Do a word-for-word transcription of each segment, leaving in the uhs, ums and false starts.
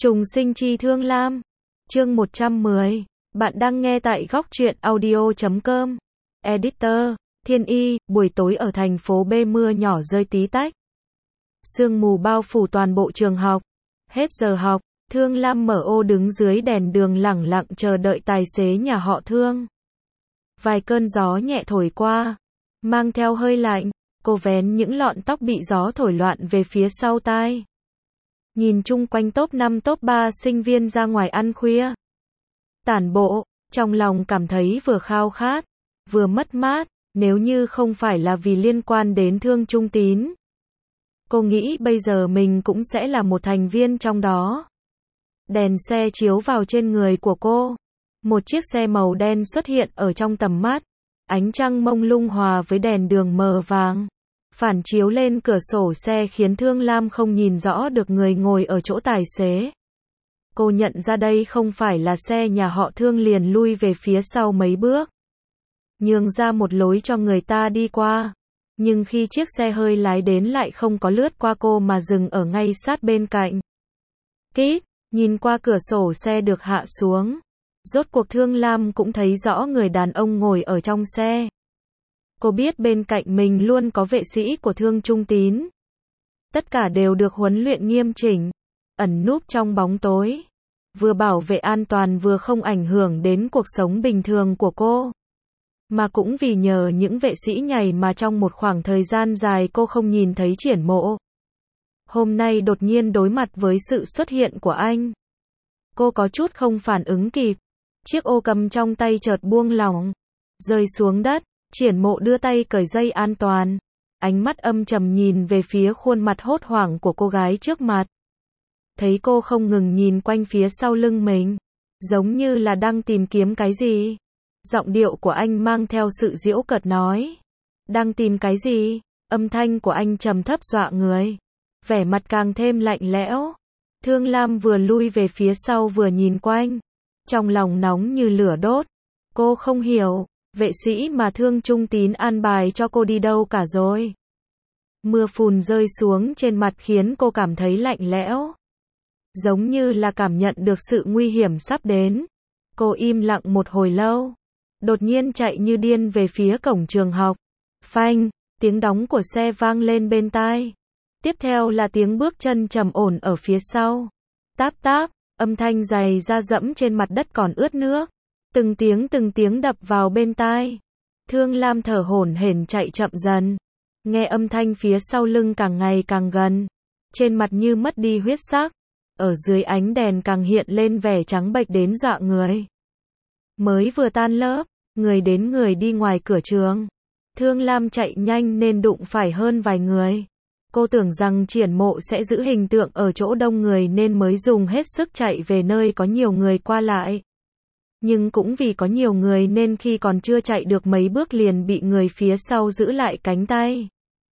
Trùng sinh chi thương lam. Chương một trăm mười. Bạn đang nghe tại góc truyện audio chấm com. Editor, Thiên Y, buổi tối ở thành phố B mưa nhỏ rơi tí tách. Sương mù bao phủ toàn bộ trường học. Hết giờ học, Thương Lam mở ô đứng dưới đèn đường lẳng lặng chờ đợi tài xế nhà họ Thương. Vài cơn gió nhẹ thổi qua, mang theo hơi lạnh, cô vén những lọn tóc bị gió thổi loạn về phía sau tai. Nhìn chung quanh top năm top ba sinh viên ra ngoài ăn khuya. Tản bộ, trong lòng cảm thấy vừa khao khát, vừa mất mát, nếu như không phải là vì liên quan đến Thương Trung Tín. Cô nghĩ bây giờ mình cũng sẽ là một thành viên trong đó. Đèn xe chiếu vào trên người của cô. Một chiếc xe màu đen xuất hiện ở trong tầm mắt. Ánh trăng mông lung hòa với đèn đường mờ vàng. Phản chiếu lên cửa sổ xe khiến Thương Lam không nhìn rõ được người ngồi ở chỗ tài xế. Cô nhận ra đây không phải là xe nhà họ Thương liền lui về phía sau mấy bước. Nhường ra một lối cho người ta đi qua. Nhưng khi chiếc xe hơi lái đến lại không có lướt qua cô mà dừng ở ngay sát bên cạnh. Kít, nhìn qua cửa sổ xe được hạ xuống. Rốt cuộc Thương Lam cũng thấy rõ người đàn ông ngồi ở trong xe. Cô biết bên cạnh mình luôn có vệ sĩ của Thương Trung Tín. Tất cả đều được huấn luyện nghiêm chỉnh, ẩn núp trong bóng tối. Vừa bảo vệ an toàn vừa không ảnh hưởng đến cuộc sống bình thường của cô. Mà cũng vì nhờ những vệ sĩ nhảy mà trong một khoảng thời gian dài cô không nhìn thấy Triển Mộ. Hôm nay đột nhiên đối mặt với sự xuất hiện của anh. Cô có chút không phản ứng kịp. Chiếc ô cầm trong tay chợt buông lỏng, rơi xuống đất. Triển Mộ đưa tay cởi dây an toàn. Ánh mắt âm trầm nhìn về phía khuôn mặt hốt hoảng của cô gái trước mặt. Thấy cô không ngừng nhìn quanh phía sau lưng mình, giống như là đang tìm kiếm cái gì. Giọng điệu của anh mang theo sự giễu cợt nói. Đang tìm cái gì? Âm thanh của anh trầm thấp dọa người. Vẻ mặt càng thêm lạnh lẽo. Thương Lam vừa lui về phía sau vừa nhìn quanh. Trong lòng nóng như lửa đốt. Cô không hiểu, vệ sĩ mà Thương Trung Tín an bài cho cô đi đâu cả rồi. Mưa phùn rơi xuống trên mặt khiến cô cảm thấy lạnh lẽo. Giống như là cảm nhận được sự nguy hiểm sắp đến. Cô im lặng một hồi lâu. Đột nhiên chạy như điên về phía cổng trường học. Phanh, tiếng đóng của xe vang lên bên tai. Tiếp theo là tiếng bước chân trầm ổn ở phía sau. Táp táp, âm thanh giày da dẫm trên mặt đất còn ướt nước. Từng tiếng từng tiếng đập vào bên tai. Thương Lam thở hổn hển chạy chậm dần. Nghe âm thanh phía sau lưng càng ngày càng gần. Trên mặt như mất đi huyết sắc. Ở dưới ánh đèn càng hiện lên vẻ trắng bệch đến dọa người. Mới vừa tan lớp, người đến người đi ngoài cửa trường. Thương Lam chạy nhanh nên đụng phải hơn vài người. Cô tưởng rằng Triển Mộ sẽ giữ hình tượng ở chỗ đông người nên mới dùng hết sức chạy về nơi có nhiều người qua lại. Nhưng cũng vì có nhiều người nên khi còn chưa chạy được mấy bước liền bị người phía sau giữ lại cánh tay.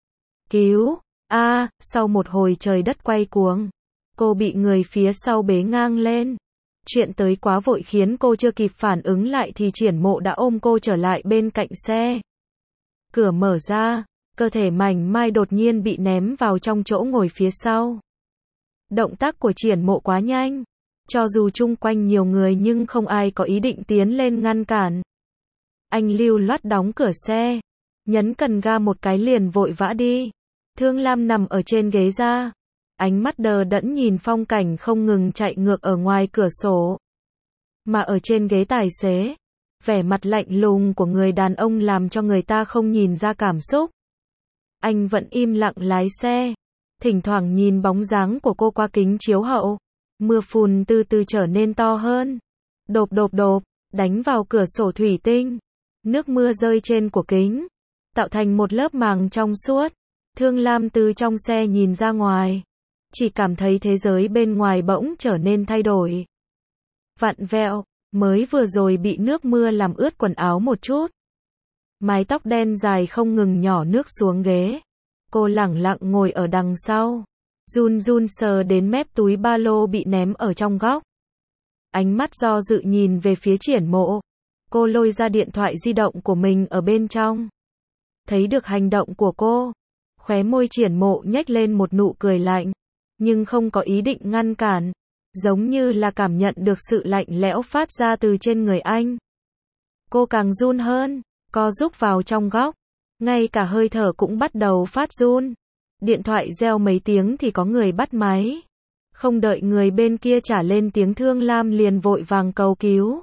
Cứu! A, à, sau một hồi trời đất quay cuồng, cô bị người phía sau bế ngang lên. Chuyện tới quá vội khiến cô chưa kịp phản ứng lại thì Triển Mộ đã ôm cô trở lại bên cạnh xe. Cửa mở ra, cơ thể mảnh mai đột nhiên bị ném vào trong chỗ ngồi phía sau. Động tác của Triển Mộ quá nhanh. Cho dù chung quanh nhiều người nhưng không ai có ý định tiến lên ngăn cản. Anh lưu loát đóng cửa xe. Nhấn cần ga một cái liền vội vã đi. Thương Lam nằm ở trên ghế da. Ánh mắt đờ đẫn nhìn phong cảnh không ngừng chạy ngược ở ngoài cửa sổ. Mà ở trên ghế tài xế, vẻ mặt lạnh lùng của người đàn ông làm cho người ta không nhìn ra cảm xúc. Anh vẫn im lặng lái xe. Thỉnh thoảng nhìn bóng dáng của cô qua kính chiếu hậu. Mưa phùn từ từ trở nên to hơn. Độp độp độp, đánh vào cửa sổ thủy tinh. Nước mưa rơi trên của kính, tạo thành một lớp màng trong suốt. Thương Lam từ trong xe nhìn ra ngoài. Chỉ cảm thấy thế giới bên ngoài bỗng trở nên thay đổi. Vặn vẹo, mới vừa rồi bị nước mưa làm ướt quần áo một chút. Mái tóc đen dài không ngừng nhỏ nước xuống ghế. Cô lẳng lặng ngồi ở đằng sau. Run run sờ đến mép túi ba lô bị ném ở trong góc. Ánh mắt do dự nhìn về phía Triển Mộ. Cô lôi ra điện thoại di động của mình ở bên trong. Thấy được hành động của cô. Khóe môi Triển Mộ nhếch lên một nụ cười lạnh. Nhưng không có ý định ngăn cản. giống như là cảm nhận được sự lạnh lẽo phát ra từ trên người anh. Cô càng run hơn, co rúm vào trong góc, ngay cả hơi thở cũng bắt đầu phát run. Điện thoại reo mấy tiếng thì có người bắt máy. Không đợi người bên kia trả lên tiếng, Thương Lam liền vội vàng cầu cứu.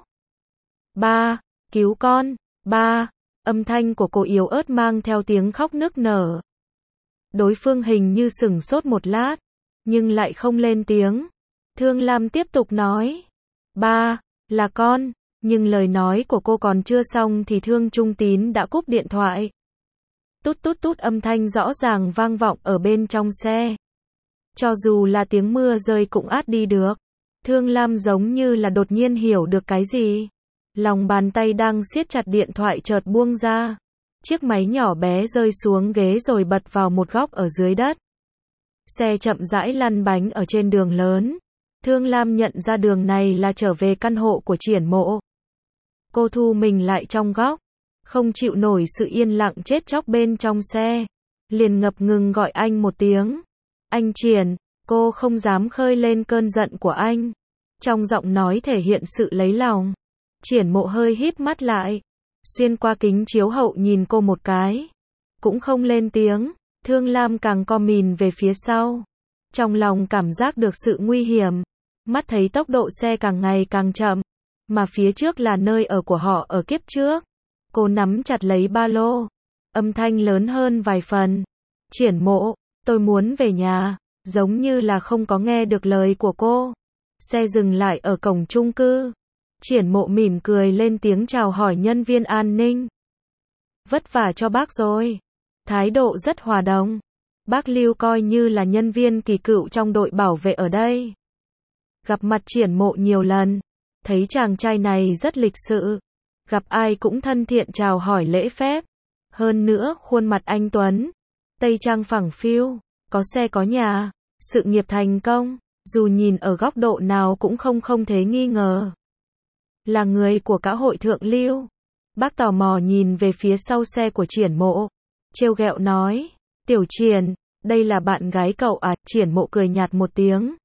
Ba, cứu con, ba. Âm thanh của cô yếu ớt mang theo tiếng khóc nức nở. Đối phương hình như sửng sốt một lát, nhưng lại không lên tiếng. Thương Lam tiếp tục nói. Ba, là con. Nhưng lời nói của cô còn chưa xong thì Thương Trung Tín đã cúp điện thoại. Tút tút tút, âm thanh rõ ràng vang vọng ở bên trong xe. Cho dù là tiếng mưa rơi cũng át đi được. Thương Lam giống như là đột nhiên hiểu được cái gì. Lòng bàn tay đang siết chặt điện thoại chợt buông ra. Chiếc máy nhỏ bé rơi xuống ghế rồi bật vào một góc ở dưới đất. Xe chậm rãi lăn bánh ở trên đường lớn. Thương Lam nhận ra đường này là trở về căn hộ của Triển Mộ. Cô thu mình lại trong góc, không chịu nổi sự yên lặng chết chóc bên trong xe. Liền ngập ngừng gọi anh một tiếng. Anh Triển, cô không dám khơi lên cơn giận của anh. Trong giọng nói thể hiện sự lấy lòng. Triển Mộ hơi híp mắt lại, xuyên qua kính chiếu hậu nhìn cô một cái. Cũng không lên tiếng. Thương Lam càng co mìn về phía sau. Trong lòng cảm giác được sự nguy hiểm. Mắt thấy tốc độ xe càng ngày càng chậm. Mà phía trước là nơi ở của họ ở kiếp trước. Cô nắm chặt lấy ba lô. Âm thanh lớn hơn vài phần. Triển Mộ, tôi muốn về nhà. Giống như là không có nghe được lời của cô. Xe dừng lại ở cổng chung cư. Triển Mộ mỉm cười lên tiếng chào hỏi nhân viên an ninh. Vất vả cho bác rồi. Thái độ rất hòa đồng. Bác Lưu coi như là nhân viên kỳ cựu trong đội bảo vệ ở đây. Gặp mặt Triển Mộ nhiều lần. Thấy chàng trai này rất lịch sự. Gặp ai cũng thân thiện chào hỏi lễ phép. Hơn nữa khuôn mặt anh tuấn. Tây trang phẳng phiu. Có xe có nhà. Sự nghiệp thành công. Dù nhìn ở góc độ nào cũng không không thể nghi ngờ. Là người của cả hội thượng lưu. Bác tò mò nhìn về phía sau xe của Triển Mộ. Trêu ghẹo nói. Tiểu Triển, đây là bạn gái cậu à? Triển Mộ cười nhạt một tiếng.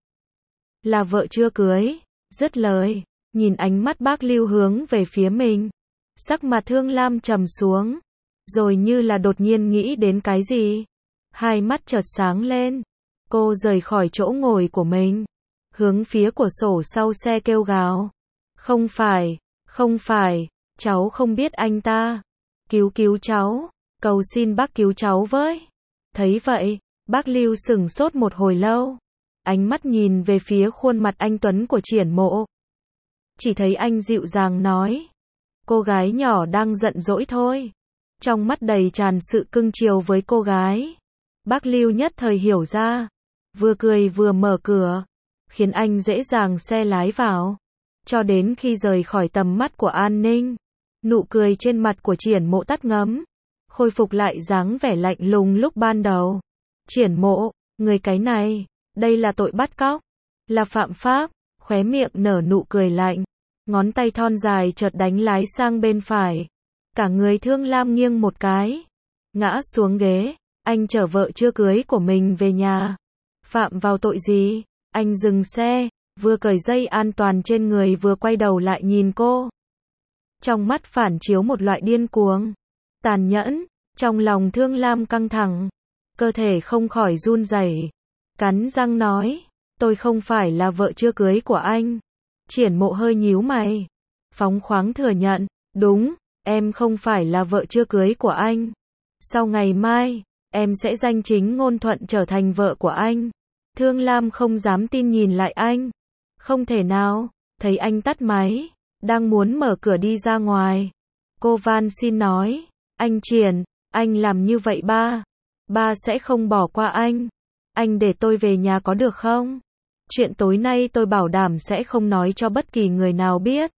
Là vợ chưa cưới. Dứt lời, nhìn ánh mắt bác Lưu hướng về phía mình. Sắc mặt Thương Lam trầm xuống. Rồi như là đột nhiên nghĩ đến cái gì. Hai mắt chợt sáng lên. Cô rời khỏi chỗ ngồi của mình. Hướng phía cửa sổ sau xe kêu gào. Không phải, không phải, cháu không biết anh ta. Cứu cứu cháu, cầu xin bác cứu cháu với. Thấy vậy, bác Lưu sửng sốt một hồi lâu. Ánh mắt nhìn về phía khuôn mặt anh tuấn của Triển Mộ. Chỉ thấy anh dịu dàng nói. Cô gái nhỏ đang giận dỗi thôi. Trong mắt đầy tràn sự cưng chiều với cô gái. Bác Lưu nhất thời hiểu ra. Vừa cười vừa mở cửa. Khiến anh dễ dàng xe lái vào. Cho đến khi rời khỏi tầm mắt của an ninh. Nụ cười trên mặt của Triển Mộ tắt ngấm. Khôi phục lại dáng vẻ lạnh lùng lúc ban đầu. Triển Mộ, người cái này, đây là tội bắt cóc. Là phạm pháp. Khóe miệng nở nụ cười lạnh. Ngón tay thon dài chợt đánh lái sang bên phải. Cả người Thương Lam nghiêng một cái. Ngã xuống ghế. Anh chở vợ chưa cưới của mình về nhà. Phạm vào tội gì? Anh dừng xe. Vừa cởi dây an toàn trên người vừa quay đầu lại nhìn cô. Trong mắt phản chiếu một loại điên cuồng. Tàn nhẫn. Trong lòng Thương Lam căng thẳng. Cơ thể không khỏi run rẩy. Cắn răng nói. Tôi không phải là vợ chưa cưới của anh. Triển Mộ hơi nhíu mày. Phóng khoáng thừa nhận. Đúng, em không phải là vợ chưa cưới của anh. Sau ngày mai, em sẽ danh chính ngôn thuận trở thành vợ của anh. Thương Lam không dám tin nhìn lại anh. Không thể nào. Thấy anh tắt máy. Đang muốn mở cửa đi ra ngoài. Cô van xin nói. Anh Triển, anh làm như vậy ba. Ba sẽ không bỏ qua anh. Anh để tôi về nhà có được không? Chuyện tối nay tôi bảo đảm sẽ không nói cho bất kỳ người nào biết.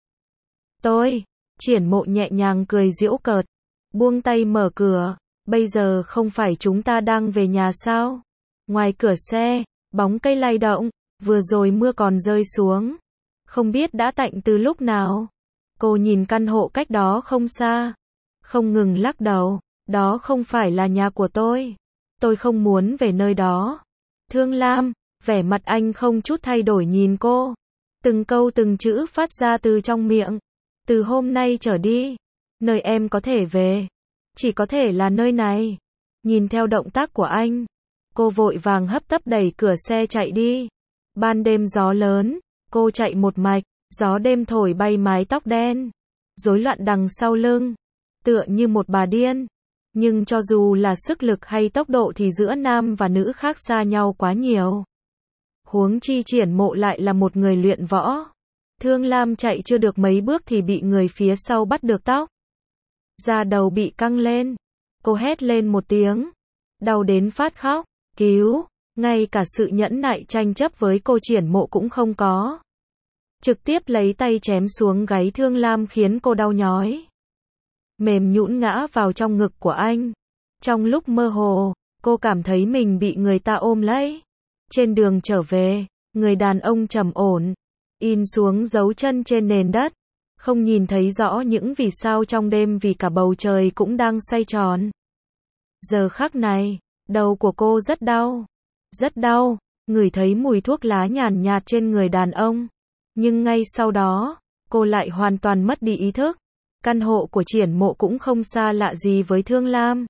Tôi, Triển Mộ nhẹ nhàng cười giễu cợt. Buông tay mở cửa. Bây giờ không phải chúng ta đang về nhà sao? Ngoài cửa xe, bóng cây lay động. Vừa rồi mưa còn rơi xuống. Không biết đã tạnh từ lúc nào. Cô nhìn căn hộ cách đó không xa. Không ngừng lắc đầu. Đó không phải là nhà của tôi. Tôi không muốn về nơi đó. Thương Lam, vẻ mặt anh không chút thay đổi nhìn cô. Từng câu từng chữ phát ra từ trong miệng. Từ hôm nay trở đi, nơi em có thể về, chỉ có thể là nơi này. Nhìn theo động tác của anh, cô vội vàng hấp tấp đẩy cửa xe chạy đi. Ban đêm gió lớn, cô chạy một mạch, gió đêm thổi bay mái tóc đen, rối loạn đằng sau lưng, tựa như một bà điên. Nhưng cho dù là sức lực hay tốc độ thì giữa nam và nữ khác xa nhau quá nhiều. Huống chi Triển Mộ lại là một người luyện võ. Thương Lam chạy chưa được mấy bước thì bị người phía sau bắt được tóc. Da đầu bị căng lên. Cô hét lên một tiếng. Đau đến phát khóc. Cứu. Ngay cả sự nhẫn nại tranh chấp với cô Triển Mộ cũng không có. Trực tiếp lấy tay chém xuống gáy Thương Lam khiến cô đau nhói. Mềm nhũn ngã vào trong ngực của anh. Trong lúc mơ hồ, cô cảm thấy mình bị người ta ôm lấy. Trên đường trở về, người đàn ông trầm ổn, in xuống dấu chân trên nền đất. Không nhìn thấy rõ những vì sao trong đêm vì cả bầu trời cũng đang xoay tròn. Giờ khắc này, đầu của cô rất đau. Rất đau, ngửi thấy mùi thuốc lá nhàn nhạt trên người đàn ông. Nhưng ngay sau đó, cô lại hoàn toàn mất đi ý thức. Căn hộ của Triển Mộ cũng không xa lạ gì với Thương Lam.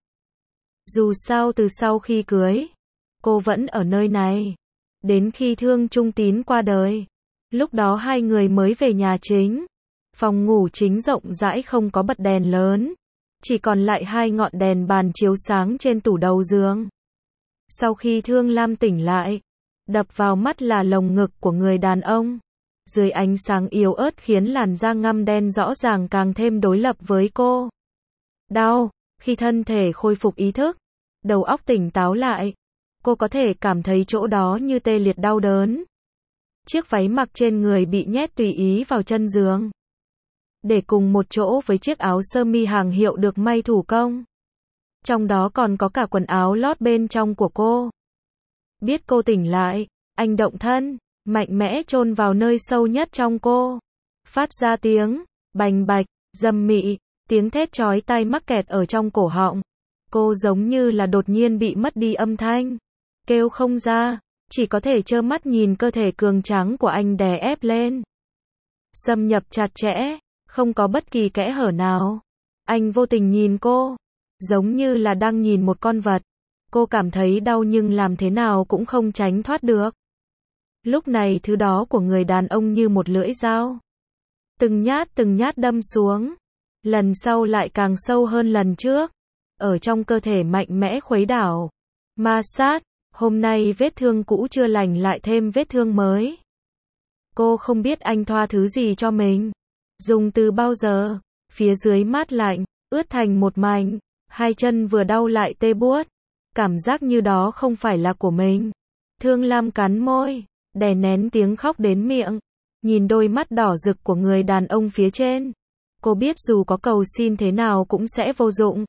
Dù sao từ sau khi cưới, cô vẫn ở nơi này. Đến khi Thương Trung Tín qua đời, lúc đó hai người mới về nhà chính. Phòng ngủ chính rộng rãi không có bật đèn lớn, chỉ còn lại hai ngọn đèn bàn chiếu sáng trên tủ đầu giường. Sau khi Thương Lam tỉnh lại, đập vào mắt là lồng ngực của người đàn ông. Dưới ánh sáng yếu ớt khiến làn da ngăm đen rõ ràng càng thêm đối lập với cô. Đau, khi thân thể khôi phục ý thức, đầu óc tỉnh táo lại, cô có thể cảm thấy chỗ đó như tê liệt đau đớn. Chiếc váy mặc trên người bị nhét tùy ý vào chân giường, để cùng một chỗ với chiếc áo sơ mi hàng hiệu được may thủ công. Trong đó còn có cả quần áo lót bên trong của cô. Biết cô tỉnh lại, anh động thân, mạnh mẽ chôn vào nơi sâu nhất trong cô. Phát ra tiếng bành bạch, dầm mị, tiếng thét chói tai mắc kẹt ở trong cổ họng. Cô giống như là đột nhiên bị mất đi âm thanh. Kêu không ra, chỉ có thể trơ mắt nhìn cơ thể cường tráng của anh đè ép lên. Xâm nhập chặt chẽ, không có bất kỳ kẽ hở nào. Anh vô tình nhìn cô, giống như là đang nhìn một con vật. Cô cảm thấy đau nhưng làm thế nào cũng không tránh thoát được. Lúc này thứ đó của người đàn ông như một lưỡi dao. Từng nhát từng nhát đâm xuống. Lần sau lại càng sâu hơn lần trước. Ở trong cơ thể mạnh mẽ khuấy đảo. Ma sát. Hôm nay vết thương cũ chưa lành lại thêm vết thương mới. Cô không biết anh thoa thứ gì cho mình. Dùng từ bao giờ. Phía dưới mát lạnh, ướt thành một mảnh. Hai chân vừa đau lại tê buốt. Cảm giác như đó không phải là của mình. Thương Lam cắn môi, đè nén tiếng khóc đến miệng. Nhìn đôi mắt đỏ rực của người đàn ông phía trên. Cô biết dù có cầu xin thế nào cũng sẽ vô dụng.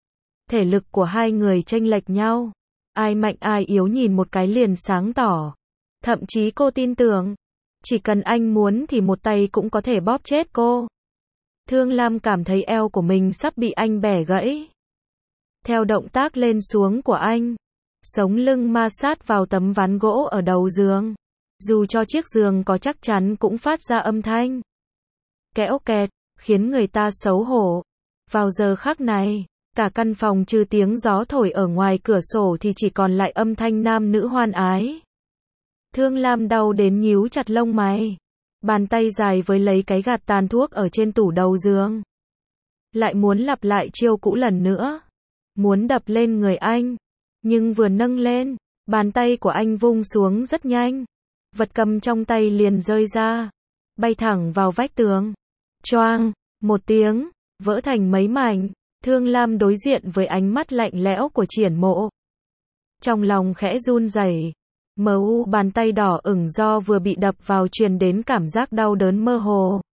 Thể lực của hai người chênh lệch nhau. Ai mạnh ai yếu nhìn một cái liền sáng tỏ. Thậm chí cô tin tưởng, chỉ cần anh muốn thì một tay cũng có thể bóp chết cô. Thương Lam cảm thấy eo của mình sắp bị anh bẻ gãy. Theo động tác lên xuống của anh, sống lưng ma sát vào tấm ván gỗ ở đầu giường. Dù cho chiếc giường có chắc chắn cũng phát ra âm thanh kẽo kẹt, khiến người ta xấu hổ. Vào giờ khắc này, cả căn phòng trừ tiếng gió thổi ở ngoài cửa sổ thì chỉ còn lại âm thanh nam nữ hoan ái. Thương Lam đau đến nhíu chặt lông mày. Bàn tay dài với lấy cái gạt tàn thuốc ở trên tủ đầu giường. Lại muốn lặp lại chiêu cũ lần nữa. Muốn đập lên người anh. Nhưng vừa nâng lên, bàn tay của anh vung xuống rất nhanh. Vật cầm trong tay liền rơi ra. Bay thẳng vào vách tường. Choang, một tiếng, vỡ thành mấy mảnh. Thương Lam đối diện với ánh mắt lạnh lẽo của Triển Mộ. Trong lòng khẽ run rẩy. Mờ u bàn tay đỏ ửng do vừa bị đập vào truyền đến cảm giác đau đớn mơ hồ.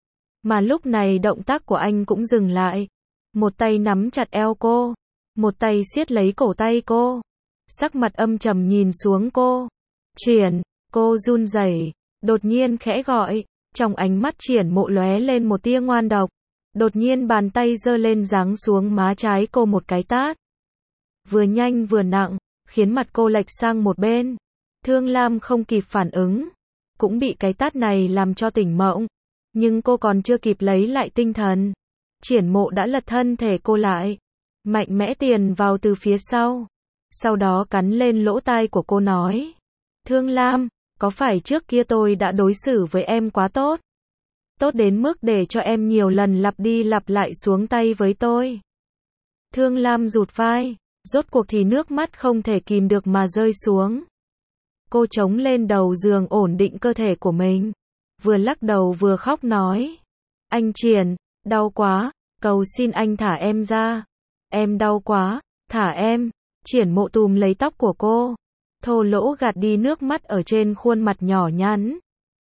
Mà lúc này động tác của anh cũng dừng lại. Một tay nắm chặt eo cô. Một tay siết lấy cổ tay cô. Sắc mặt âm trầm nhìn xuống cô. Triển, cô run rẩy, đột nhiên khẽ gọi. Trong ánh mắt Triển Mộ lóe lên một tia ngoan độc. Đột nhiên bàn tay giơ lên giáng xuống má trái cô một cái tát. Vừa nhanh vừa nặng, khiến mặt cô lệch sang một bên. Thương Lam không kịp phản ứng. cũng bị cái tát này làm cho tỉnh mộng. Nhưng cô còn chưa kịp lấy lại tinh thần. Triển Mộ đã lật thân thể cô lại. Mạnh mẽ tiền vào từ phía sau. Sau đó cắn lên lỗ tai của cô nói. Thương Lam, có phải trước kia tôi đã đối xử với em quá tốt? Tốt đến mức để cho em nhiều lần lặp đi lặp lại xuống tay với tôi. Thương Lam rụt vai. Rốt cuộc thì nước mắt không thể kìm được mà rơi xuống. Cô chống lên đầu giường ổn định cơ thể của mình. Vừa lắc đầu vừa khóc nói. Anh Triển, đau quá, cầu xin anh thả em ra. Em đau quá, thả em. Triển Mộ túm lấy tóc của cô. Thô lỗ gạt đi nước mắt ở trên khuôn mặt nhỏ nhắn.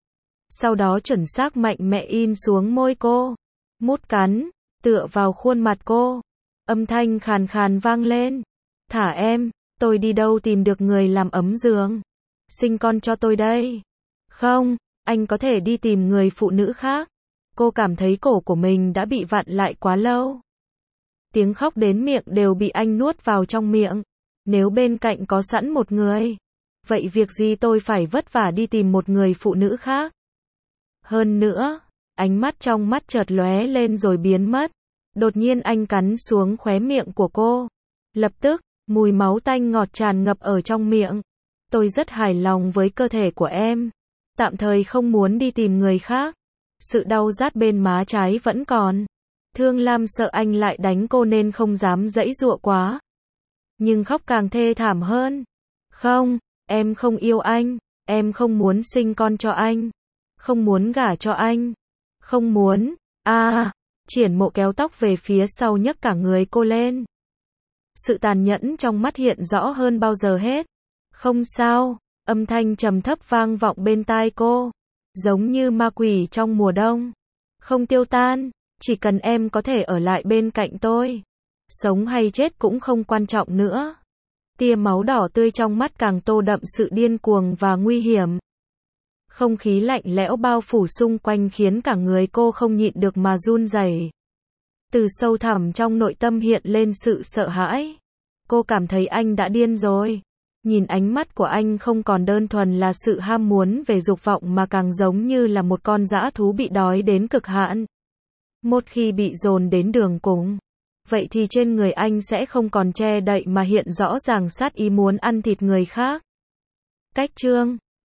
Sau đó chuẩn xác mạnh mẽ in xuống môi cô. Mút cắn, tựa vào khuôn mặt cô. Âm thanh khàn khàn vang lên. Thả em, tôi đi đâu tìm được người làm ấm giường. Sinh con cho tôi đây. Không, anh có thể đi tìm người phụ nữ khác. Cô cảm thấy cổ của mình đã bị vặn lại quá lâu. Tiếng khóc đến miệng đều bị anh nuốt vào trong miệng. Nếu bên cạnh có sẵn một người, vậy việc gì tôi phải vất vả đi tìm một người phụ nữ khác. Hơn nữa, ánh mắt trong mắt chợt lóe lên rồi biến mất. Đột nhiên anh cắn xuống khóe miệng của cô. Lập tức, mùi máu tanh ngọt tràn ngập ở trong miệng. Tôi rất hài lòng với cơ thể của em. Tạm thời không muốn đi tìm người khác. Sự đau rát bên má trái vẫn còn. Thương Lam sợ anh lại đánh cô nên không dám giãy giụa quá. Nhưng khóc càng thê thảm hơn. Không, em không yêu anh. Em không muốn sinh con cho anh. Không muốn gả cho anh. Không muốn. À, Triển Mộ kéo tóc về phía sau nhấc cả người cô lên. Sự tàn nhẫn trong mắt hiện rõ hơn bao giờ hết. Không sao, âm thanh trầm thấp vang vọng bên tai cô. Giống như ma quỷ trong mùa đông. Không tiêu tan, chỉ cần em có thể ở lại bên cạnh tôi. Sống hay chết cũng không quan trọng nữa. Tia máu đỏ tươi trong mắt càng tô đậm sự điên cuồng và nguy hiểm. Không khí lạnh lẽo bao phủ xung quanh khiến cả người cô không nhịn được mà run rẩy. Từ sâu thẳm trong nội tâm hiện lên sự sợ hãi. Cô cảm thấy anh đã điên rồi. Nhìn ánh mắt của anh không còn đơn thuần là sự ham muốn về dục vọng mà càng giống như là một con dã thú bị đói đến cực hạn. Một khi bị dồn đến đường cùng, vậy thì trên người anh sẽ không còn che đậy mà hiện rõ ràng sát ý muốn ăn thịt người khác. Cách chương